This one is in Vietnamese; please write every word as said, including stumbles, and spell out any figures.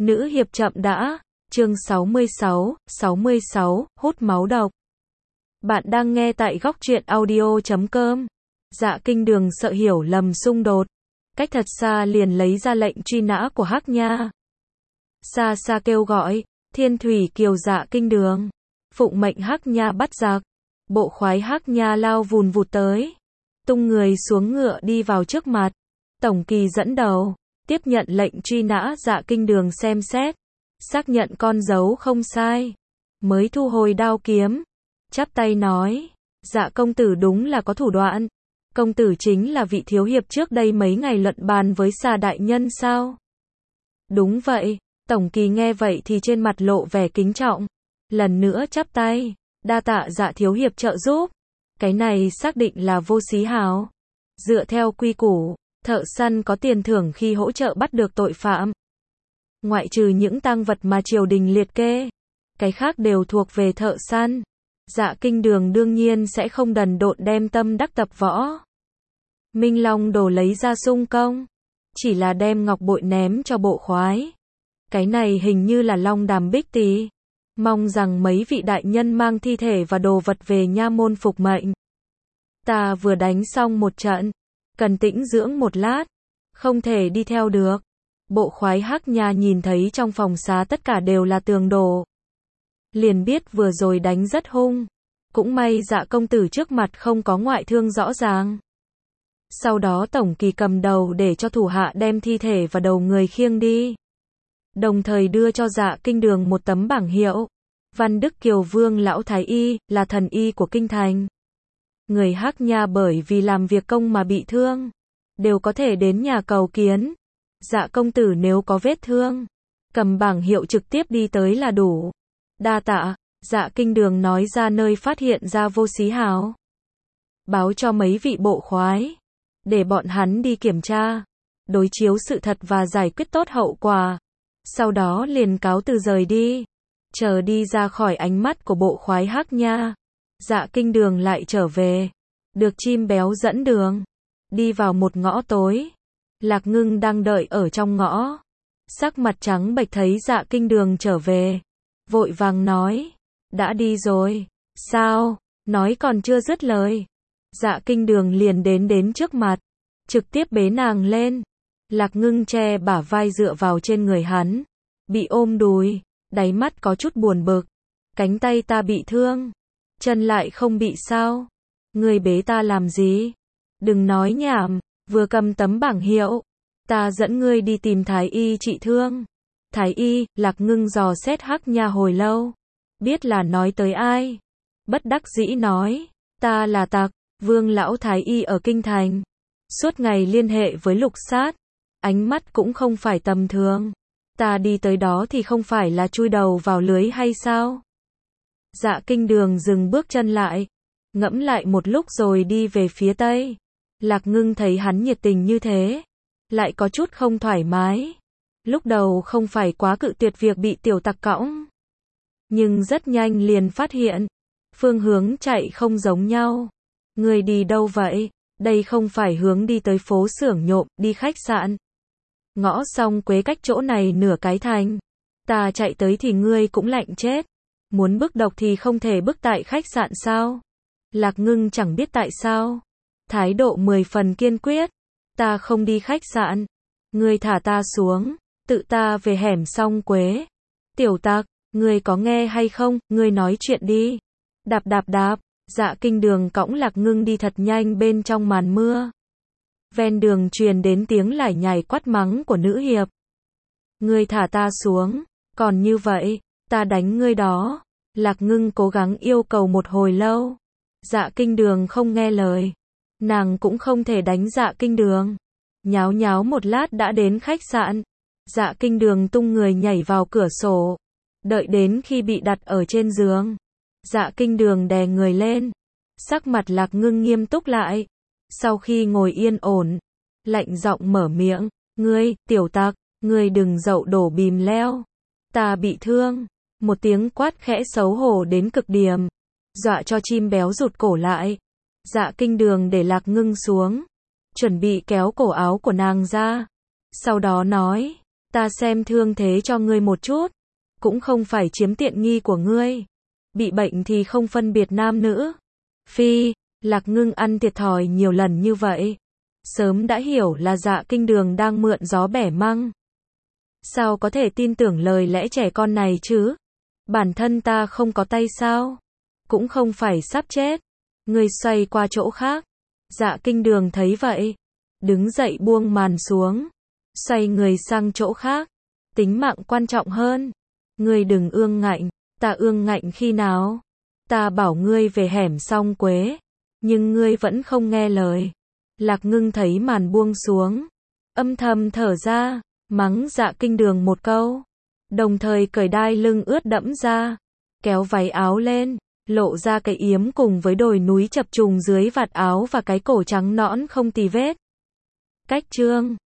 Nữ hiệp chậm đã, chương sáu mươi sáu, sáu mươi sáu, hút máu độc. Bạn đang nghe tại góc truyện audio chấm com. Dạ Kinh Đường sợ hiểu lầm xung đột, cách thật xa liền lấy ra lệnh truy nã của Hắc Nha. Xa xa kêu gọi, Thiên Thủy Kiều Dạ Kinh Đường, phụng mệnh Hắc Nha bắt giặc. Bộ khoái Hắc Nha lao vùn vụt tới, tung người xuống ngựa đi vào trước mặt. Tổng Kỳ dẫn đầu, tiếp nhận lệnh truy nã Dạ Kinh Đường xem xét, xác nhận con dấu không sai, mới thu hồi đao kiếm, chắp tay nói, Dạ công tử đúng là có thủ đoạn. Công tử chính là vị thiếu hiệp trước đây mấy ngày luận bàn với Xà đại nhân sao? Đúng vậy. Tổng Kỳ nghe vậy thì trên mặt lộ vẻ kính trọng, lần nữa chắp tay, đa tạ Dạ thiếu hiệp trợ giúp. Cái này xác định là vô xí hào. Dựa theo quy củ, thợ săn có tiền thưởng khi hỗ trợ bắt được tội phạm. Ngoại trừ những tang vật mà triều đình liệt kê, cái khác đều thuộc về thợ săn. Dạ Kinh Đường đương nhiên sẽ không đần độn đem tâm đắc tập võ. Minh Long Đồ lấy ra xung công, chỉ là đem ngọc bội ném cho bộ khoái. Cái này hình như là Long Đàm Bích Tý. Mong rằng mấy vị đại nhân mang thi thể và đồ vật về nha môn phục mệnh. Ta vừa đánh xong một trận, cần tĩnh dưỡng một lát, không thể đi theo được. Bộ khoái Hắc Nha nhìn thấy trong phòng xá tất cả đều là tường đổ, liền biết vừa rồi đánh rất hung. Cũng may Dạ công tử trước mặt không có ngoại thương rõ ràng. Sau đó Tổng Kỳ cầm đầu để cho thủ hạ đem thi thể và đầu người khiêng đi, đồng thời đưa cho Dạ Kinh Đường một tấm bảng hiệu. Văn Đức Kiều Vương lão thái y, là thần y của kinh thành. Người Hắc Nha bởi vì làm việc công mà bị thương, đều có thể đến nhà cầu kiến. Dạ công tử nếu có vết thương, cầm bảng hiệu trực tiếp đi tới là đủ. Đa tạ. Dạ Kinh Đường nói ra nơi phát hiện ra vô xí hào, báo cho mấy vị bộ khoái, để bọn hắn đi kiểm tra, đối chiếu sự thật và giải quyết tốt hậu quả. Sau đó liền cáo từ rời đi. Chờ đi ra khỏi ánh mắt của bộ khoái Hắc Nha, Dạ Kinh Đường lại trở về, được chim béo dẫn đường, đi vào một ngõ tối. Lạc Ngưng đang đợi ở trong ngõ, sắc mặt trắng bệch thấy Dạ Kinh Đường trở về, vội vàng nói, đã đi rồi, sao? Nói còn chưa dứt lời, Dạ Kinh Đường liền đến đến trước mặt, trực tiếp bế nàng lên. Lạc Ngưng che bả vai dựa vào trên người hắn, bị ôm đùi, đáy mắt có chút buồn bực. Cánh tay ta bị thương, chân lại không bị sao? Ngươi bế ta làm gì? Đừng nói nhảm, vừa cầm tấm bảng hiệu, ta dẫn ngươi đi tìm thái y trị thương. Thái y? Lạc Ngưng dò xét Hắc Nha hồi lâu, biết là nói tới ai, bất đắc dĩ nói, ta là Tặc, Vương lão thái y ở kinh thành, suốt ngày liên hệ với lục sát, ánh mắt cũng không phải tầm thường. Ta đi tới đó thì không phải là chui đầu vào lưới hay sao? Dạ Kinh Đường dừng bước chân lại, ngẫm lại một lúc rồi đi về phía tây. Lạc Ngưng thấy hắn nhiệt tình như thế, lại có chút không thoải mái. Lúc đầu không phải quá cự tuyệt việc bị tiểu tặc cõng, nhưng rất nhanh liền phát hiện, phương hướng chạy không giống nhau. Người đi đâu vậy? Đây không phải hướng đi tới phố xưởng nhộm, đi khách sạn. Ngõ Song Quế cách chỗ này nửa cái thành. Ta chạy tới thì ngươi cũng lạnh chết. Muốn bức độc thì không thể bức tại khách sạn sao? Lạc Ngưng chẳng biết tại sao, thái độ mười phần kiên quyết. Ta không đi khách sạn. Ngươi thả ta xuống, tự ta về hẻm Song Quế. Tiểu tặc, ngươi có nghe hay không? Ngươi nói chuyện đi. Đạp đạp đạp. Dạ Kinh Đường cõng Lạc Ngưng đi thật nhanh bên trong màn mưa. Ven đường truyền đến tiếng lải nhải quát mắng của nữ hiệp. Ngươi thả ta xuống, còn như vậy, ta đánh ngươi đó. Lạc Ngưng cố gắng yêu cầu một hồi lâu. Dạ Kinh Đường không nghe lời. Nàng cũng không thể đánh Dạ Kinh Đường. Nháo nháo một lát đã đến khách sạn. Dạ Kinh Đường tung người nhảy vào cửa sổ. Đợi đến khi bị đặt ở trên giường, Dạ Kinh Đường đè người lên. Sắc mặt Lạc Ngưng nghiêm túc lại. Sau khi ngồi yên ổn, lạnh giọng mở miệng, ngươi, tiểu tặc, ngươi đừng dậu đổ bìm leo. Ta bị thương. Một tiếng quát khẽ xấu hổ đến cực điểm, dọa cho chim béo rụt cổ lại. Dạ Kinh Đường để Lạc Ngưng xuống, chuẩn bị kéo cổ áo của nàng ra. Sau đó nói, Ta xem thương thế cho ngươi một chút, cũng không phải chiếm tiện nghi của ngươi. Bị bệnh thì không phân biệt nam nữ. Phi, Lạc Ngưng ăn thiệt thòi nhiều lần như vậy. Sớm đã hiểu là Dạ Kinh Đường đang mượn gió bẻ măng. Sao có thể tin tưởng lời lẽ trẻ con này chứ? Bản thân ta không có tay sao? Cũng không phải sắp chết. Ngươi xoay qua chỗ khác. Dạ Kinh Đường thấy vậy, đứng dậy buông màn xuống, xoay người sang chỗ khác. Tính mạng quan trọng hơn. Ngươi đừng ương ngạnh. Ta ương ngạnh khi nào? Ta bảo ngươi về hẻm Song Quế, nhưng ngươi vẫn không nghe lời. Lạc Ngưng thấy màn buông xuống, âm thầm thở ra, mắng Dạ Kinh Đường một câu, đồng thời cởi đai lưng ướt đẫm ra, kéo váy áo lên, lộ ra cái yếm cùng với đồi núi chập trùng dưới vạt áo và cái cổ trắng nõn không tì vết. Cách chương